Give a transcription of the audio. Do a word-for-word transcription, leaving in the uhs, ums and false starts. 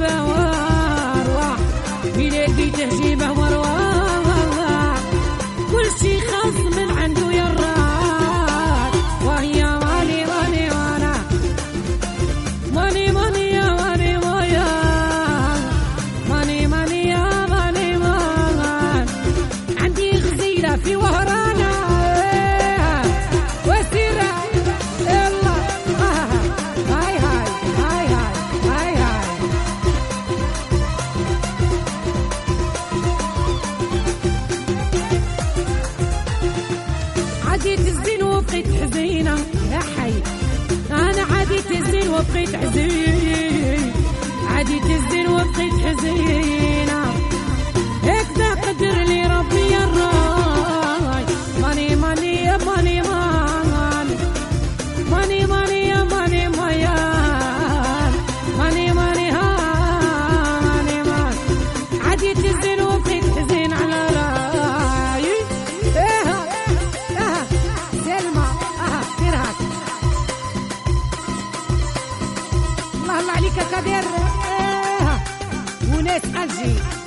تجيبه وارواح بيلاقي تجيبه وارواح كل شي خاص من عنده يراك وهي ماني ماني وانا ماني ماني يا ماني مايا ماني ماني يا ماني مان عندي غزيلة في وهرانا وسيرة يلا هاي هاي هاي هاي هاي هاي عديت الزين وبقيت حزينة يا حي أنا عديت الزين وبقيت حزين عديت الزين وبقيت حزينة هكذا قدر لي ربي الراي ماني ماني يا ماني مان ماني ماني يا ماني ميان ماني ماني ها ماني مان عديت الزين وبقيت حزين على راي ايه اه سلمى اه دير هاك الله الله عليك كبير ايه وناس أجي